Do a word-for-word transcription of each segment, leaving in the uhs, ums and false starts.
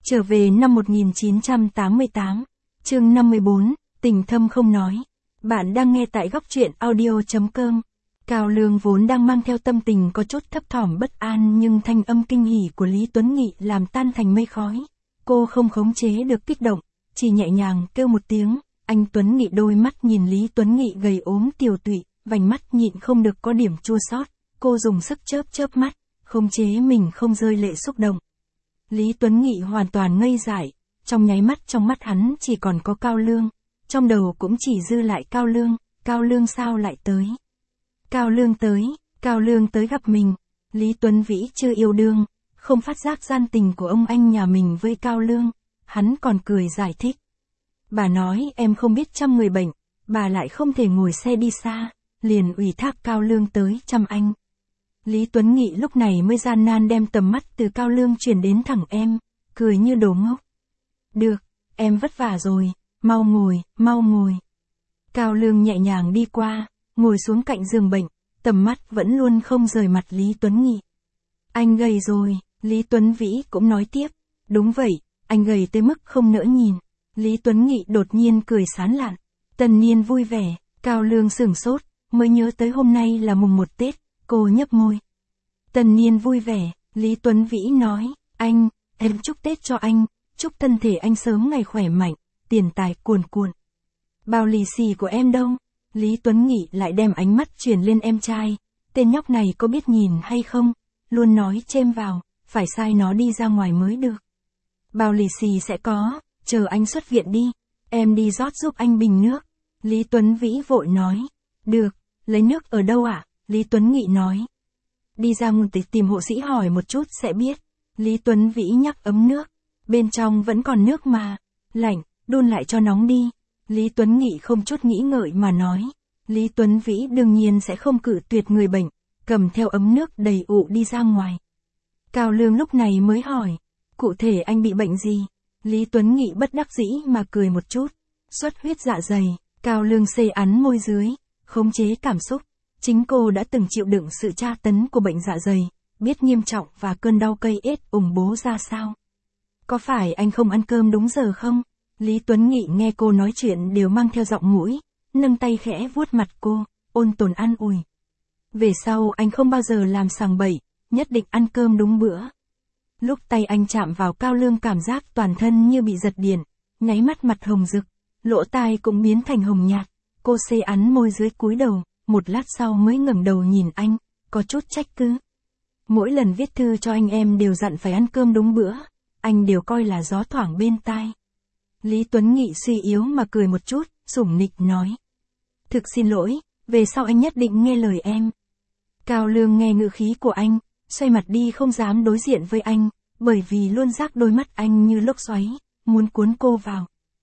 Trở về năm một nghìn chín trăm tám mươi tám, chương năm mươi bốn, tình thâm không nói. Bạn đang nghe tại góc truyện audio chấm com. Cao Lương vốn đang mang theo tâm tình có chút thấp thỏm bất an, nhưng thanh âm kinh hỉ của Lý Tuấn Nghị làm tan thành mây khói. Cô không khống chế được kích động, chỉ nhẹ nhàng kêu một tiếng. Anh Tuấn Nghị đôi mắt nhìn Lý Tuấn Nghị gầy ốm tiều tụy, vành mắt nhịn không được có điểm chua xót. Cô dùng sức chớp chớp mắt, khống chế mình không rơi lệ xúc động. Lý Tuấn Nghị hoàn toàn ngây dại, trong nháy mắt trong mắt hắn chỉ còn có Cao Lương, trong đầu cũng chỉ dư lại Cao Lương. Cao Lương sao lại tới? Cao Lương tới, Cao Lương tới gặp mình. Lý Tuấn Vĩ chưa yêu đương, không phát giác gian tình của ông anh nhà mình với Cao Lương, hắn còn cười giải thích. Bà nói em không biết chăm người bệnh, bà lại không thể ngồi xe đi xa, liền ủy thác Cao Lương tới chăm anh. Lý Tuấn Nghị lúc này mới gian nan đem tầm mắt từ Cao Lương chuyển đến thẳng em, cười như đồ ngốc. Được, em vất vả rồi, mau ngồi, mau ngồi. Cao Lương nhẹ nhàng đi qua, ngồi xuống cạnh giường bệnh, tầm mắt vẫn luôn không rời mặt Lý Tuấn Nghị. Anh gầy rồi, Lý Tuấn Vĩ cũng nói tiếp. Đúng vậy, anh gầy tới mức không nỡ nhìn. Lý Tuấn Nghị đột nhiên cười sán lạn. Tân niên vui vẻ, Cao Lương sửng sốt, mới nhớ tới hôm nay là mùng một Tết, cô nhấp môi. Tân niên vui vẻ, Lý Tuấn Vĩ nói, anh, em chúc Tết cho anh, chúc thân thể anh sớm ngày khỏe mạnh, tiền tài cuồn cuộn. Bao lì xì của em đâu? Lý Tuấn Nghị lại đem ánh mắt chuyển lên em trai, tên nhóc này có biết nhìn hay không, luôn nói chêm vào, phải sai nó đi ra ngoài mới được. Bao lì xì sẽ có, chờ anh xuất viện đi, em đi rót giúp anh bình nước. Lý Tuấn Vĩ vội nói, được, lấy nước ở đâu ạ? Lý Tuấn Nghị nói. Đi ra nguồn tịch tìm hộ sĩ hỏi một chút sẽ biết. Lý Tuấn Vĩ nhắc ấm nước, bên trong vẫn còn nước mà, lạnh, đun lại cho nóng đi. Lý Tuấn Nghị không chút nghĩ ngợi mà nói. Lý Tuấn Vĩ đương nhiên sẽ không cự tuyệt người bệnh, cầm theo ấm nước đầy ụ đi ra ngoài. Cao Lương lúc này mới hỏi, cụ thể anh bị bệnh gì? Lý Tuấn Nghị bất đắc dĩ mà cười một chút, xuất huyết dạ dày. Cao Lương xê ắn môi dưới, khống chế cảm xúc. Chính cô đã từng chịu đựng sự tra tấn của bệnh dạ dày, biết nghiêm trọng và cơn đau cây ết ủng bố ra sao. Có phải anh không ăn cơm đúng giờ không? Lý Tuấn Nghị nghe cô nói chuyện đều mang theo giọng mũi, nâng tay khẽ vuốt mặt cô, ôn tồn an ủi. Về sau anh không bao giờ làm sằng bậy, nhất định ăn cơm đúng bữa. Lúc tay anh chạm vào Cao Lương cảm giác toàn thân như bị giật điện, nháy mắt mặt hồng rực, lỗ tai cũng biến thành hồng nhạt. Cô xê ắn môi dưới cúi đầu, một lát sau mới ngẩng đầu nhìn anh, có chút trách cứ. Mỗi lần viết thư cho anh em đều dặn phải ăn cơm đúng bữa, anh đều coi là gió thoảng bên tai. Lý Tuấn Nghị suy yếu mà cười một chút, sủng nịch nói. Thực xin lỗi, về sau anh nhất định nghe lời em. Cao Lương nghe ngữ khí của anh, xoay mặt đi không dám đối diện với anh, bởi vì luôn giác đôi mắt anh như lốc xoáy, muốn cuốn cô vào.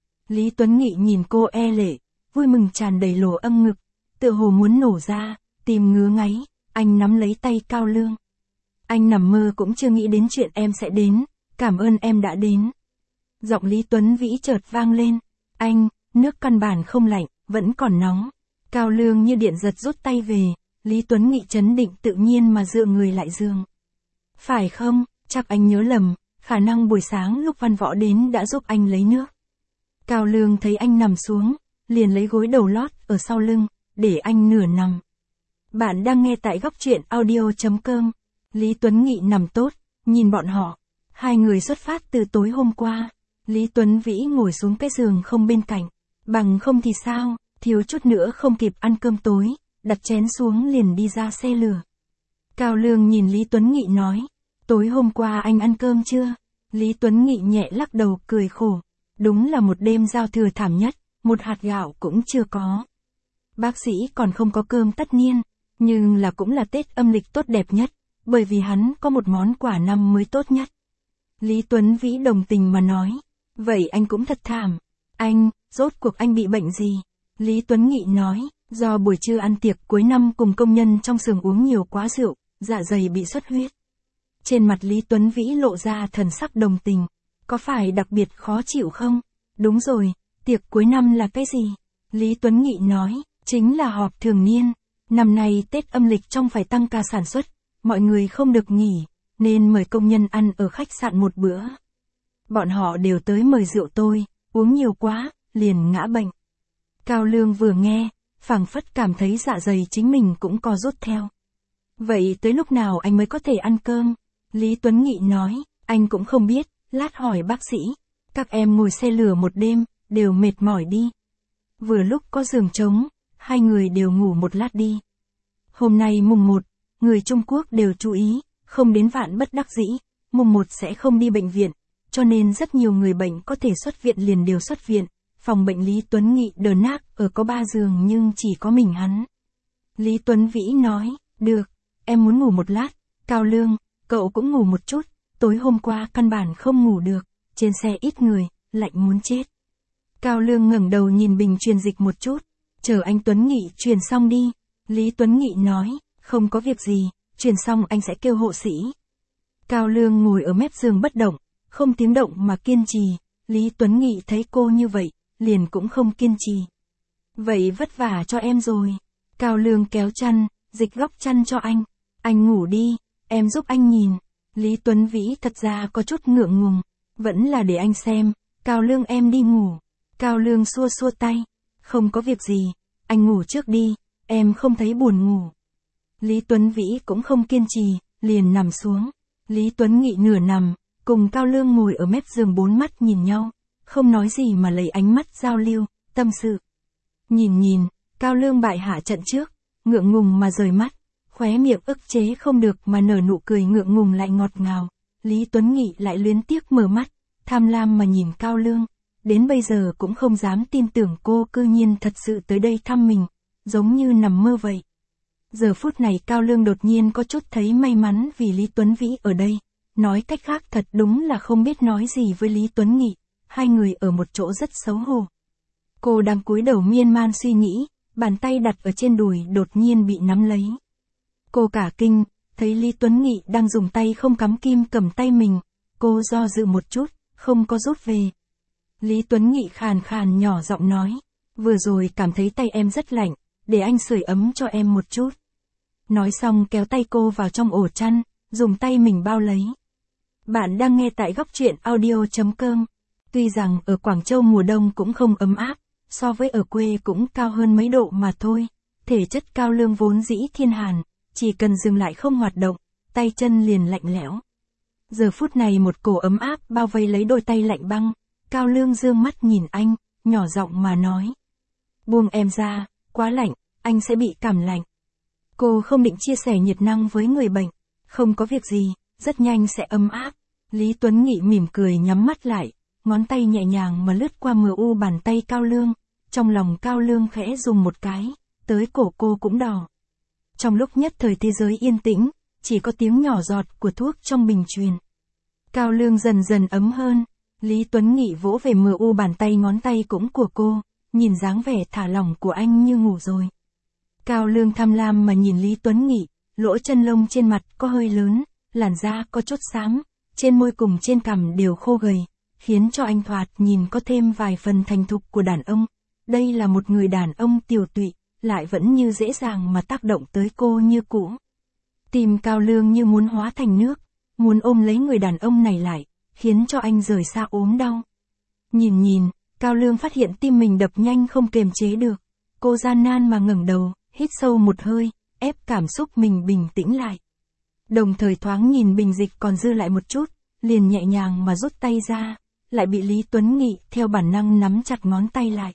Lý Tuấn Nghị nhìn cô e lệ, vui mừng tràn đầy lỗ âm ngực, tựa hồ muốn nổ ra, tìm ngứa ngáy, anh nắm lấy tay Cao Lương. Anh nằm mơ cũng chưa nghĩ đến chuyện em sẽ đến, cảm ơn em đã đến. Giọng Lý Tuấn Vĩ chợt vang lên, anh, nước căn bản không lạnh, vẫn còn nóng. Cao Lương như điện giật rút tay về, Lý Tuấn Nghị trấn định tự nhiên mà dựa người lại giường. Phải không, chắc anh nhớ lầm, khả năng buổi sáng lúc Văn Võ đến đã giúp anh lấy nước. Cao Lương thấy anh nằm xuống, liền lấy gối đầu lót ở sau lưng, để anh nửa nằm. Bạn đang nghe tại góc truyện audio chấm com. Lý Tuấn Nghị nằm tốt, nhìn bọn họ. Hai người xuất phát từ tối hôm qua. Lý Tuấn Vĩ ngồi xuống cái giường không bên cạnh. Bằng không thì sao, thiếu chút nữa không kịp ăn cơm tối, đặt chén xuống liền đi ra xe lửa. Cao Lương nhìn Lý Tuấn Nghị nói, tối hôm qua anh ăn cơm chưa? Lý Tuấn Nghị nhẹ lắc đầu cười khổ. Đúng là một đêm giao thừa thảm nhất, một hạt gạo cũng chưa có. Bác sĩ còn không có cơm tất niên, nhưng là cũng là Tết âm lịch tốt đẹp nhất, bởi vì hắn có một món quà năm mới tốt nhất. Lý Tuấn Vĩ đồng tình mà nói, vậy anh cũng thật thảm. Anh, rốt cuộc anh bị bệnh gì? Lý Tuấn Nghị nói, do buổi trưa ăn tiệc cuối năm cùng công nhân trong xưởng uống nhiều quá rượu, dạ dày bị xuất huyết. Trên mặt Lý Tuấn Vĩ lộ ra thần sắc đồng tình, có phải đặc biệt khó chịu không? Đúng rồi, tiệc cuối năm là cái gì? Lý Tuấn Nghị nói, chính là họp thường niên. Năm nay Tết âm lịch trong phải tăng ca sản xuất, mọi người không được nghỉ, nên mời công nhân ăn ở khách sạn một bữa. Bọn họ đều tới mời rượu tôi, uống nhiều quá, liền ngã bệnh. Cao Lương vừa nghe, phảng phất cảm thấy dạ dày chính mình cũng co rút theo. Vậy tới lúc nào anh mới có thể ăn cơm? Lý Tuấn Nghị nói, anh cũng không biết, lát hỏi bác sĩ. Các em ngồi xe lửa một đêm, đều mệt mỏi đi. Vừa lúc có giường trống, hai người đều ngủ một lát đi. Hôm nay mùng một, người Trung Quốc đều chú ý, không đến vạn bất đắc dĩ, mùng một sẽ không đi bệnh viện, cho nên rất nhiều người bệnh có thể xuất viện liền đều xuất viện. Phòng bệnh Lý Tuấn Nghị đờ nác ở có ba giường nhưng chỉ có mình hắn. Lý Tuấn Vĩ nói, được, em muốn ngủ một lát. Cao Lương, cậu cũng ngủ một chút, tối hôm qua căn bản không ngủ được, trên xe ít người, lạnh muốn chết. Cao Lương ngẩng đầu nhìn bình truyền dịch một chút, chờ anh Tuấn Nghị truyền xong đi. Lý Tuấn Nghị nói, không có việc gì, truyền xong anh sẽ kêu hộ sĩ. Cao Lương ngồi ở mép giường bất động, không tiếng động mà kiên trì. Lý Tuấn Nghị thấy cô như vậy, liền cũng không kiên trì. Vậy vất vả cho em rồi. Cao Lương kéo chăn, dịch góc chăn cho anh. Anh ngủ đi, em giúp anh nhìn. Lý Tuấn Vĩ thật ra có chút ngượng ngùng, vẫn là để anh xem. Cao Lương em đi ngủ. Cao Lương xua xua tay. Không có việc gì, anh ngủ trước đi, em không thấy buồn ngủ. Lý Tuấn Vĩ cũng không kiên trì, liền nằm xuống. Lý Tuấn Nghị nửa nằm, cùng Cao Lương ngồi ở mép giường bốn mắt nhìn nhau, không nói gì mà lấy ánh mắt giao lưu, tâm sự. Nhìn nhìn, Cao Lương bại hạ trận trước, ngượng ngùng mà rời mắt, khóe miệng ức chế không được mà nở nụ cười ngượng ngùng lại ngọt ngào. Lý Tuấn Nghị lại luyến tiếc mở mắt, tham lam mà nhìn Cao Lương, đến bây giờ cũng không dám tin tưởng cô cư nhiên thật sự tới đây thăm mình, giống như nằm mơ vậy. Giờ phút này Cao Lương đột nhiên có chút thấy may mắn vì Lý Tuấn Vĩ ở đây, nói cách khác thật đúng là không biết nói gì với Lý Tuấn Nghị, hai người ở một chỗ rất xấu hổ. Cô đang cúi đầu miên man suy nghĩ, bàn tay đặt ở trên đùi đột nhiên bị nắm lấy. Cô cả kinh, thấy Lý Tuấn Nghị đang dùng tay không cắm kim cầm tay mình, cô do dự một chút, không có rút về. Lý Tuấn Nghị khàn khàn nhỏ giọng nói, vừa rồi cảm thấy tay em rất lạnh, để anh sưởi ấm cho em một chút. Nói xong kéo tay cô vào trong ổ chăn, dùng tay mình bao lấy. Bạn đang nghe tại góc truyện audio chấm com. Tuy rằng ở Quảng Châu mùa đông cũng không ấm áp, so với ở quê cũng cao hơn mấy độ mà thôi. Thể chất Cao Lương vốn dĩ thiên hàn, chỉ cần dừng lại không hoạt động, tay chân liền lạnh lẽo. Giờ phút này một cổ ấm áp bao vây lấy đôi tay lạnh băng, Cao Lương dương mắt nhìn anh, nhỏ giọng mà nói. Buông em ra, quá lạnh, anh sẽ bị cảm lạnh. Cô không định chia sẻ nhiệt năng với người bệnh, không có việc gì, rất nhanh sẽ ấm áp. Lý Tuấn Nghị mỉm cười nhắm mắt lại, ngón tay nhẹ nhàng mà lướt qua mờ u bàn tay Cao Lương, trong lòng Cao Lương khẽ dùng một cái, tới cổ cô cũng đỏ. Trong lúc nhất thời thế giới yên tĩnh, chỉ có tiếng nhỏ giọt của thuốc trong bình truyền. Cao Lương dần dần ấm hơn, Lý Tuấn Nghị vỗ về mờ u bàn tay ngón tay cũng của cô, nhìn dáng vẻ thả lỏng của anh như ngủ rồi. Cao Lương tham lam mà nhìn Lý Tuấn Nghị, lỗ chân lông trên mặt có hơi lớn, làn da có chút xám, trên môi cùng trên cằm đều khô gầy, khiến cho anh thoạt nhìn có thêm vài phần thành thục của đàn ông. Đây là một người đàn ông tiều tụy, lại vẫn như dễ dàng mà tác động tới cô như cũ. Tim Cao Lương như muốn hóa thành nước, muốn ôm lấy người đàn ông này lại, khiến cho anh rời xa ốm đau. Nhìn nhìn, Cao Lương phát hiện tim mình đập nhanh không kềm chế được. Cô gian nan mà ngẩng đầu, hít sâu một hơi, ép cảm xúc mình bình tĩnh lại. Đồng thời thoáng nhìn bình dịch còn dư lại một chút, liền nhẹ nhàng mà rút tay ra, lại bị Lý Tuấn Nghị theo bản năng nắm chặt ngón tay lại.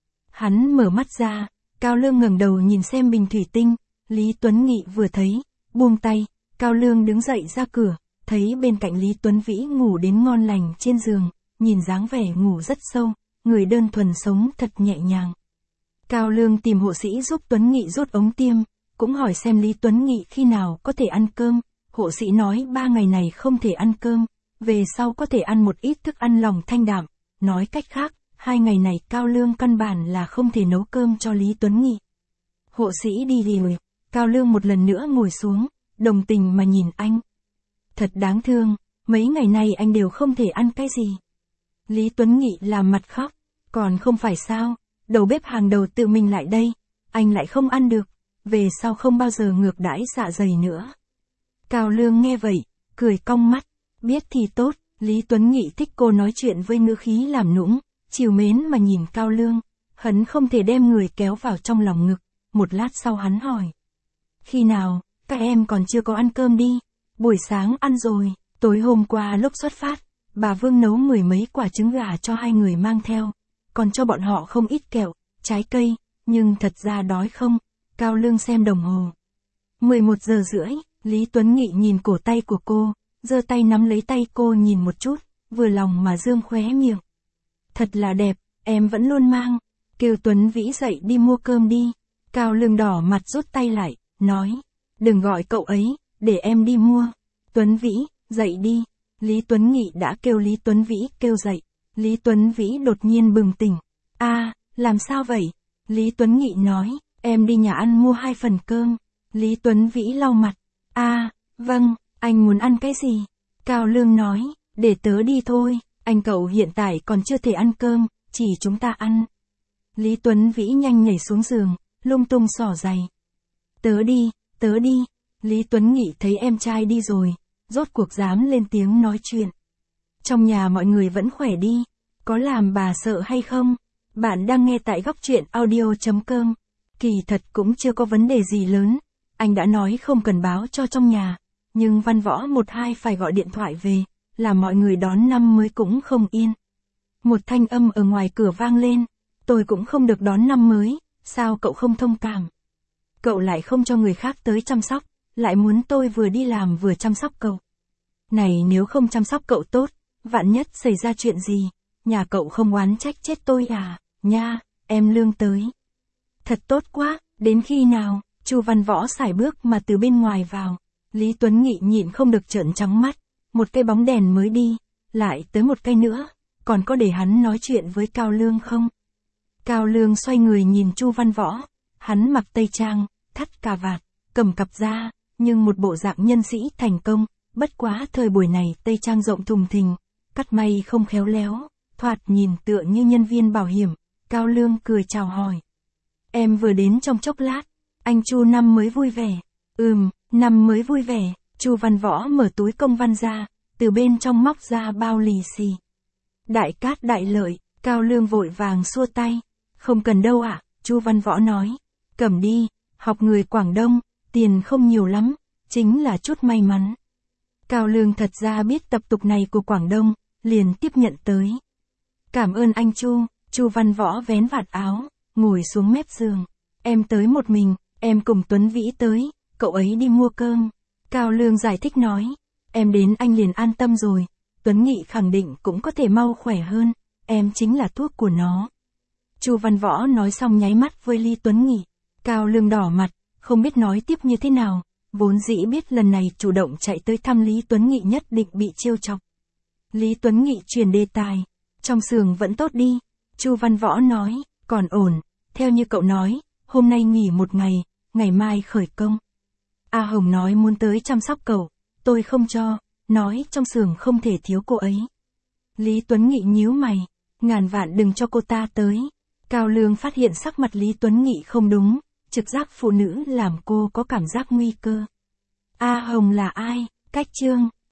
Hắn mở mắt ra, Cao Lương ngẩng đầu nhìn xem bình thủy tinh, Lý Tuấn Nghị vừa thấy, buông tay, Cao Lương đứng dậy ra cửa, thấy bên cạnh Lý Tuấn Vĩ ngủ đến ngon lành trên giường, nhìn dáng vẻ ngủ rất sâu, người đơn thuần sống thật nhẹ nhàng. Cao Lương tìm hộ sĩ giúp Tuấn Nghị rút ống tiêm, cũng hỏi xem Lý Tuấn Nghị khi nào có thể ăn cơm, hộ sĩ nói ba ngày này không thể ăn cơm, về sau có thể ăn một ít thức ăn lòng thanh đạm, nói cách khác, hai ngày này Cao Lương căn bản là không thể nấu cơm cho Lý Tuấn Nghị. Hộ sĩ đi rồi, Cao Lương một lần nữa ngồi xuống, đồng tình mà nhìn anh. Thật đáng thương, mấy ngày nay anh đều không thể ăn cái gì. Lý Tuấn Nghị làm mặt khóc, còn không phải sao, đầu bếp hàng đầu tự mình lại đây, anh lại không ăn được, về sau không bao giờ ngược đãi dạ dày nữa. Cao Lương nghe vậy, cười cong mắt, biết thì tốt, Lý Tuấn Nghị thích cô nói chuyện với ngữ khí làm nũng, trìu mến mà nhìn Cao Lương, hắn không thể đem người kéo vào trong lòng ngực, một lát sau hắn hỏi. Khi nào, các em còn chưa có ăn cơm đi, buổi sáng ăn rồi, tối hôm qua lúc xuất phát, bà Vương nấu mười mấy quả trứng gà cho hai người mang theo, còn cho bọn họ không ít kẹo, trái cây, nhưng thật ra đói không, Cao Lương xem đồng hồ. mười một giờ rưỡi, Lý Tuấn Nghị nhìn cổ tay của cô, giơ tay nắm lấy tay cô nhìn một chút, vừa lòng mà dương khóe miệng. Thật là đẹp, em vẫn luôn mang, kêu Tuấn Vĩ dậy đi mua cơm đi. Cao Lương đỏ mặt rút tay lại, nói, đừng gọi cậu ấy, để em đi mua. Tuấn Vĩ, dậy đi. Lý Tuấn Nghị đã kêu Lý Tuấn Vĩ kêu dậy. Lý Tuấn Vĩ đột nhiên bừng tỉnh. A, à, làm sao vậy? Lý Tuấn Nghị nói, em đi nhà ăn mua hai phần cơm. Lý Tuấn Vĩ lau mặt. A, à, vâng, anh muốn ăn cái gì? Cao Lương nói, để tớ đi thôi, anh cậu hiện tại còn chưa thể ăn cơm, chỉ chúng ta ăn. Lý Tuấn Vĩ nhanh nhảy xuống giường, lung tung xỏ giày. Tớ đi, tớ đi. Lý Tuấn Nghị thấy em trai đi rồi, rốt cuộc dám lên tiếng nói chuyện. Trong nhà mọi người vẫn khỏe đi, có làm bà sợ hay không? Bạn đang nghe tại góc truyện audio chấm com. Kỳ thật cũng chưa có vấn đề gì lớn, anh đã nói không cần báo cho trong nhà, nhưng Văn Võ một hai phải gọi điện thoại về, làm mọi người đón năm mới cũng không yên. Một thanh âm ở ngoài cửa vang lên, tôi cũng không được đón năm mới, sao cậu không thông cảm? Cậu lại không cho người khác tới chăm sóc, lại muốn tôi vừa đi làm vừa chăm sóc cậu. Này nếu không chăm sóc cậu tốt, vạn nhất xảy ra chuyện gì, nhà cậu không oán trách chết tôi à, nha, em Lương tới. Thật tốt quá, đến khi nào? Chu Văn Võ sải bước mà từ bên ngoài vào. Lý Tuấn Nghị nhịn không được trợn trắng mắt, một cây bóng đèn mới đi, lại tới một cây nữa, còn có để hắn nói chuyện với Cao Lương không? Cao Lương xoay người nhìn Chu Văn Võ, hắn mặc tây trang, thắt cà vạt, cầm cặp da, nhưng một bộ dạng nhân sĩ thành công, bất quá thời buổi này tây trang rộng thùng thình, cắt may không khéo léo, thoạt nhìn tựa như nhân viên bảo hiểm. Cao Lương cười chào hỏi. Em vừa đến trong chốc lát, anh Chu năm mới vui vẻ. Ừm, năm mới vui vẻ. Chu Văn Võ mở túi công văn ra, từ bên trong móc ra bao lì xì. Đại cát đại lợi. Cao Lương vội vàng xua tay. Không cần đâu ạ, à, Chu Văn Võ nói. Cầm đi, học người Quảng Đông, tiền không nhiều lắm, chính là chút may mắn. Cao Lương thật ra biết tập tục này của Quảng Đông, liền tiếp nhận tới. Cảm ơn anh Chu. Chu Văn Võ vén vạt áo, ngồi xuống mép giường. Em tới một mình, em cùng Tuấn Vĩ tới, cậu ấy đi mua cơm. Cao Lương giải thích nói, em đến anh liền an tâm rồi, Tuấn Nghị khẳng định cũng có thể mau khỏe hơn, em chính là thuốc của nó. Chu Văn Võ nói xong nháy mắt với Lý Tuấn Nghị. Cao Lương đỏ mặt, không biết nói tiếp như thế nào, vốn dĩ biết lần này chủ động chạy tới thăm Lý Tuấn Nghị nhất định bị trêu chọc. Lý Tuấn Nghị chuyển đề tài, trong xưởng vẫn tốt đi. Chu Văn Võ nói, còn ổn, theo như cậu nói, hôm nay nghỉ một ngày, ngày mai khởi công. A Hồng nói muốn tới chăm sóc cậu, tôi không cho, nói trong xưởng không thể thiếu cô ấy. Lý Tuấn Nghị nhíu mày, ngàn vạn đừng cho cô ta tới. Cao Lương phát hiện sắc mặt Lý Tuấn Nghị không đúng, trực giác phụ nữ làm cô có cảm giác nguy cơ. A Hồng là ai? Cách Trương,